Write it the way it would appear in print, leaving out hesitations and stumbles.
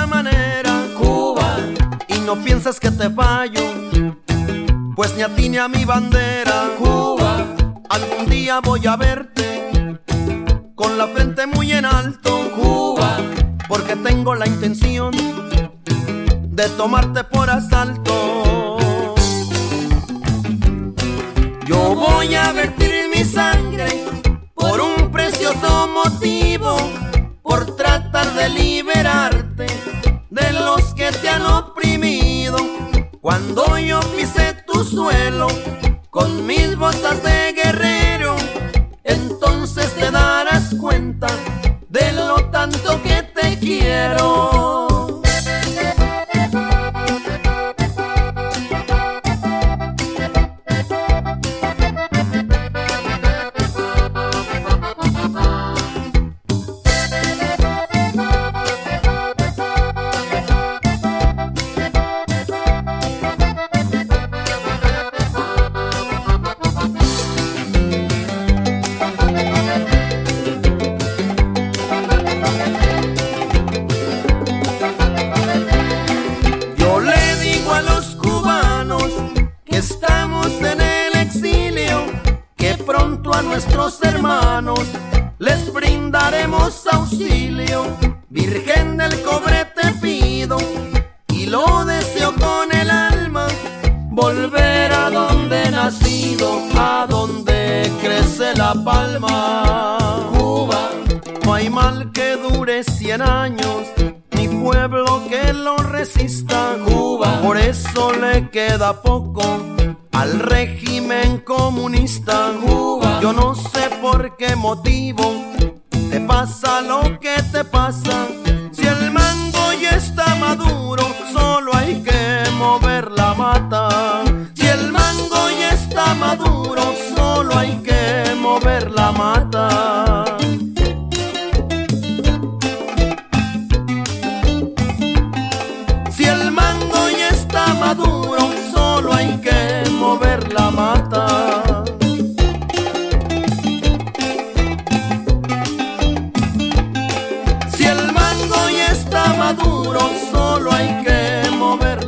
manera, Cuba, y no pienses que te fallo, pues ni a ti ni a mi bandera. Cuba, Algún día voy a verte con la frente muy en alto, Cuba, porque tengo la intención de tomarte por asalto. Yo voy a vertir mi sangre por un precioso motivo, por tratar de liberarte de los que te han oprimido. Cuando yo pise tu suelo con mis botas de guerrero, entonces te darás cuenta de lo tanto que te quiero. Estamos en el exilio, que pronto a nuestros hermanos les brindaremos auxilio. Virgen del Cobre te pido, y lo deseo con el alma, volver a donde he nacido, a donde crece la palma. Cuba, no hay mal que dure 100 años, ni pueblo que lo resista. Cuba, por eso le queda poco al régimen comunista. Cuba, yo no sé por qué motivo te pasa lo que te pasa. Si el mango ya está maduro, solo hay que mover la mata. Si el mango ya está maduro, solo hay que mover la mata. Si el mango ya está maduro, solo hay que mover la mata. Si el mango ya está maduro, solo hay que mover